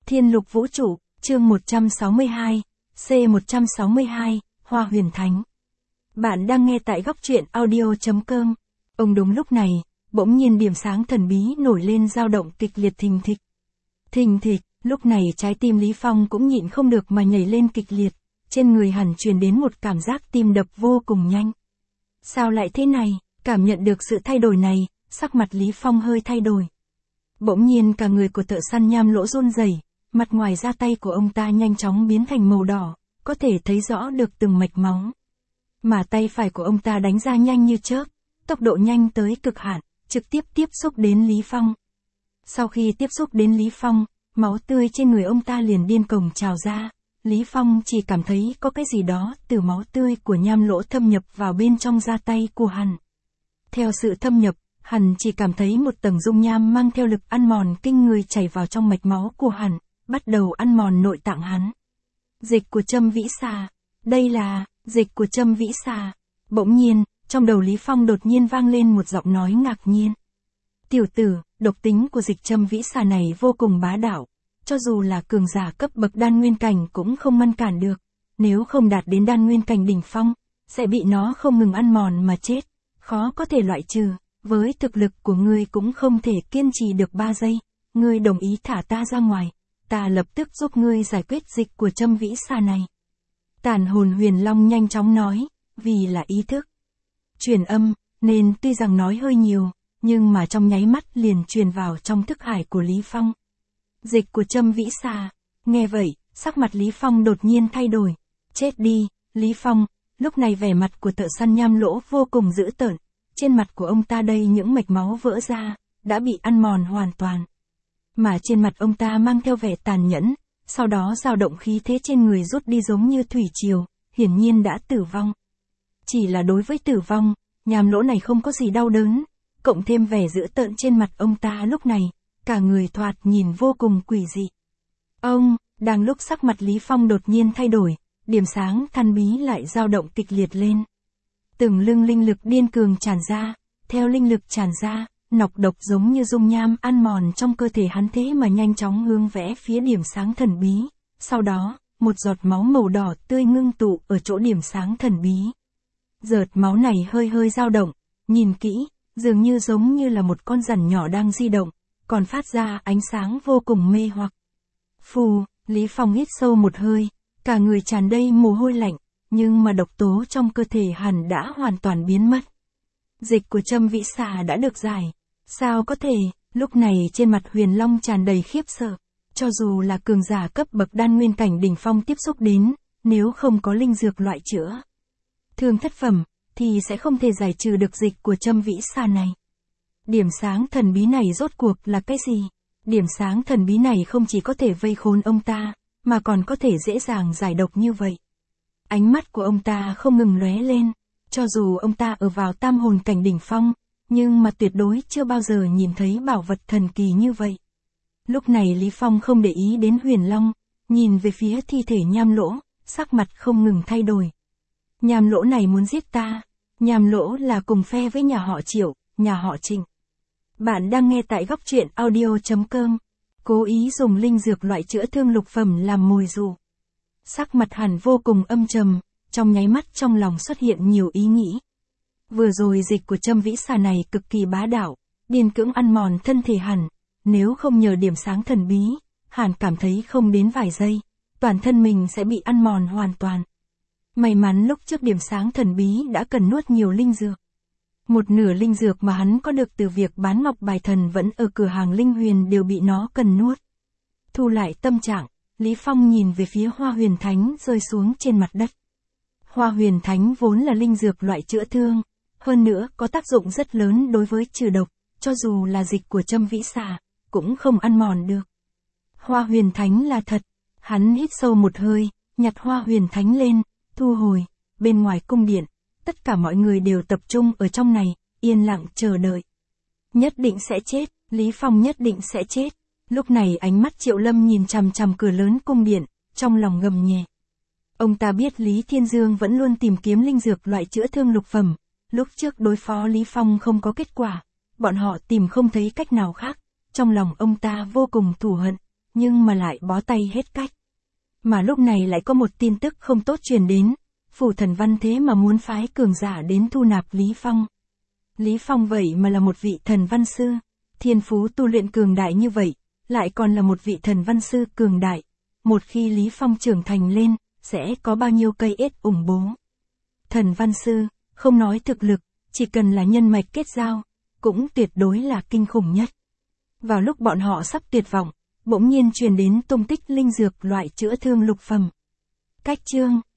Thiên Lục Vũ Trụ, chương 162, C162, Hoa Huyền Thánh. Bạn đang nghe tại góc truyện audio.com. Ông đúng lúc này, bỗng nhiên điểm sáng thần bí nổi lên dao động kịch liệt thình thịch. Thình thịch, lúc này trái tim Lý Phong cũng nhịn không được mà nhảy lên kịch liệt, trên người hẳn truyền đến một cảm giác tim đập vô cùng nhanh. Sao lại thế này? Cảm nhận được sự thay đổi này, sắc mặt Lý Phong hơi thay đổi. Bỗng nhiên cả người của thợ săn Nham Lỗ run rẩy, mặt ngoài da tay của ông ta nhanh chóng biến thành màu đỏ, có thể thấy rõ được từng mạch máu. Mà tay phải của ông ta đánh ra nhanh như chớp, tốc độ nhanh tới cực hạn, trực tiếp tiếp xúc đến Lý Phong. Sau khi tiếp xúc đến Lý Phong, máu tươi trên người ông ta liền điên cuồng trào ra. Lý Phong chỉ cảm thấy có cái gì đó từ máu tươi của Nham Lỗ thâm nhập vào bên trong da tay của hắn. Theo sự thâm nhập, hắn chỉ cảm thấy một tầng dung nham mang theo lực ăn mòn kinh người chảy vào trong mạch máu của hắn, bắt đầu ăn mòn nội tạng hắn. Dịch của Châm Vĩ Xà. Đây là dịch của Châm Vĩ Xà. Bỗng nhiên, trong đầu Lý Phong đột nhiên vang lên một giọng nói ngạc nhiên. Tiểu tử, độc tính của dịch Châm Vĩ Xà này vô cùng bá đạo. Cho dù là cường giả cấp bậc đan nguyên cảnh cũng không ngăn cản được. Nếu không đạt đến đan nguyên cảnh đỉnh phong, sẽ bị nó không ngừng ăn mòn mà chết. Khó có thể loại trừ. Với thực lực của ngươi cũng không thể kiên trì được 3 giây. Ngươi đồng ý thả ta ra ngoài. Ta lập tức giúp ngươi giải quyết dịch của Châm Vĩ Xà này. Tàn hồn Huyền Long nhanh chóng nói, vì là ý thức truyền âm, nên tuy rằng nói hơi nhiều, nhưng mà trong nháy mắt liền truyền vào trong thức hải của Lý Phong. Dịch của Châm Vĩ Xà. Nghe vậy, sắc mặt Lý Phong đột nhiên thay đổi. Chết đi, Lý Phong. Lúc này vẻ mặt của thợ săn Nham Lỗ vô cùng dữ tợn. Trên mặt của ông ta đây những mạch máu vỡ ra, đã bị ăn mòn hoàn toàn. Mà trên mặt ông ta mang theo vẻ tàn nhẫn, sau đó dao động khí thế trên người rút đi giống như thủy triều, hiển nhiên đã tử vong. Chỉ là đối với tử vong, Nham Lỗ này không có gì đau đớn, cộng thêm vẻ dữ tợn trên mặt ông ta lúc này, cả người thoạt nhìn vô cùng quỷ dị. Đang lúc sắc mặt Lý Phong đột nhiên thay đổi, điểm sáng thần bí lại dao động kịch liệt lên. Từng lưng linh lực điên cường tràn ra, theo linh lực tràn ra, nọc độc giống như dung nham ăn mòn trong cơ thể hắn thế mà nhanh chóng hướng vẽ phía điểm sáng thần bí. Sau đó, một giọt máu màu đỏ tươi ngưng tụ ở chỗ điểm sáng thần bí. Giọt máu này hơi hơi dao động, nhìn kỹ, dường như giống như là một con rắn nhỏ đang di động, còn phát ra ánh sáng vô cùng mê hoặc. Phù, Lý Phong hít sâu một hơi, cả người tràn đầy mồ hôi lạnh, nhưng mà độc tố trong cơ thể hắn đã hoàn toàn biến mất. Dịch của Châm Vĩ Xà đã được giải. Sao có thể? Lúc này trên mặt Huyền Long tràn đầy khiếp sợ. Cho dù là cường giả cấp bậc đan nguyên cảnh đỉnh phong tiếp xúc đến, nếu không có linh dược loại chữa thương thất phẩm, thì sẽ không thể giải trừ được dịch của Châm Vĩ Xà này. Điểm sáng thần bí này rốt cuộc là cái gì? Điểm sáng thần bí này không chỉ có thể vây khốn ông ta, mà còn có thể dễ dàng giải độc như vậy. Ánh mắt của ông ta không ngừng lóe lên. Cho dù ông ta ở vào tam hồn cảnh đỉnh phong, nhưng mà tuyệt đối chưa bao giờ nhìn thấy bảo vật thần kỳ như vậy. Lúc này Lý Phong không để ý đến Huyền Long, nhìn về phía thi thể Nham Lỗ, sắc mặt không ngừng thay đổi. Nham Lỗ này muốn giết ta. Nham Lỗ là cùng phe với nhà họ Triệu, nhà họ Trịnh. Bạn đang nghe tại góc truyện audio.com. Cố ý dùng linh dược loại chữa thương lục phẩm làm mồi dụ. Sắc mặt hẳn vô cùng âm trầm. Trong nháy mắt trong lòng xuất hiện nhiều ý nghĩ. Vừa rồi dịch của Châm Vĩ Xà này cực kỳ bá đạo, điên cưỡng ăn mòn thân thể hẳn. Nếu không nhờ điểm sáng thần bí, hẳn cảm thấy không đến vài giây, toàn thân mình sẽ bị ăn mòn hoàn toàn. May mắn lúc trước điểm sáng thần bí đã cần nuốt nhiều linh dược. Một nửa linh dược mà hắn có được từ việc bán ngọc bài thần vẫn ở cửa hàng Linh Huyền đều bị nó cần nuốt. Thu lại tâm trạng, Lý Phong nhìn về phía Hoa Huyền Thánh rơi xuống trên mặt đất. Hoa Huyền Thánh vốn là linh dược loại chữa thương, hơn nữa có tác dụng rất lớn đối với trừ độc, cho dù là dịch của Châm Vĩ Xà, cũng không ăn mòn được. Hoa Huyền Thánh là thật, hắn hít sâu một hơi, nhặt Hoa Huyền Thánh lên, thu hồi, bên ngoài cung điện, tất cả mọi người đều tập trung ở trong này, yên lặng chờ đợi. Nhất định sẽ chết, Lý Phong nhất định sẽ chết. Lúc này ánh mắt Triệu Lâm nhìn chằm chằm cửa lớn cung điện, trong lòng gầm nhẹ. Ông ta biết Lý Thiên Dương vẫn luôn tìm kiếm linh dược loại chữa thương lục phẩm, lúc trước đối phó Lý Phong không có kết quả, bọn họ tìm không thấy cách nào khác, trong lòng ông ta vô cùng thù hận, nhưng mà lại bó tay hết cách. Mà lúc này lại có một tin tức không tốt truyền đến, Phủ Thần Văn thế mà muốn phái cường giả đến thu nạp Lý Phong. Lý Phong vậy mà là một vị thần văn sư, thiên phú tu luyện cường đại như vậy, lại còn là một vị thần văn sư cường đại. Một khi Lý Phong trưởng thành lên, sẽ có bao nhiêu cây ết ủng bố. Thần văn sư, không nói thực lực, chỉ cần là nhân mạch kết giao, cũng tuyệt đối là kinh khủng nhất. Vào lúc bọn họ sắp tuyệt vọng, bỗng nhiên truyền đến tung tích linh dược loại chữa thương lục phẩm. Cách chương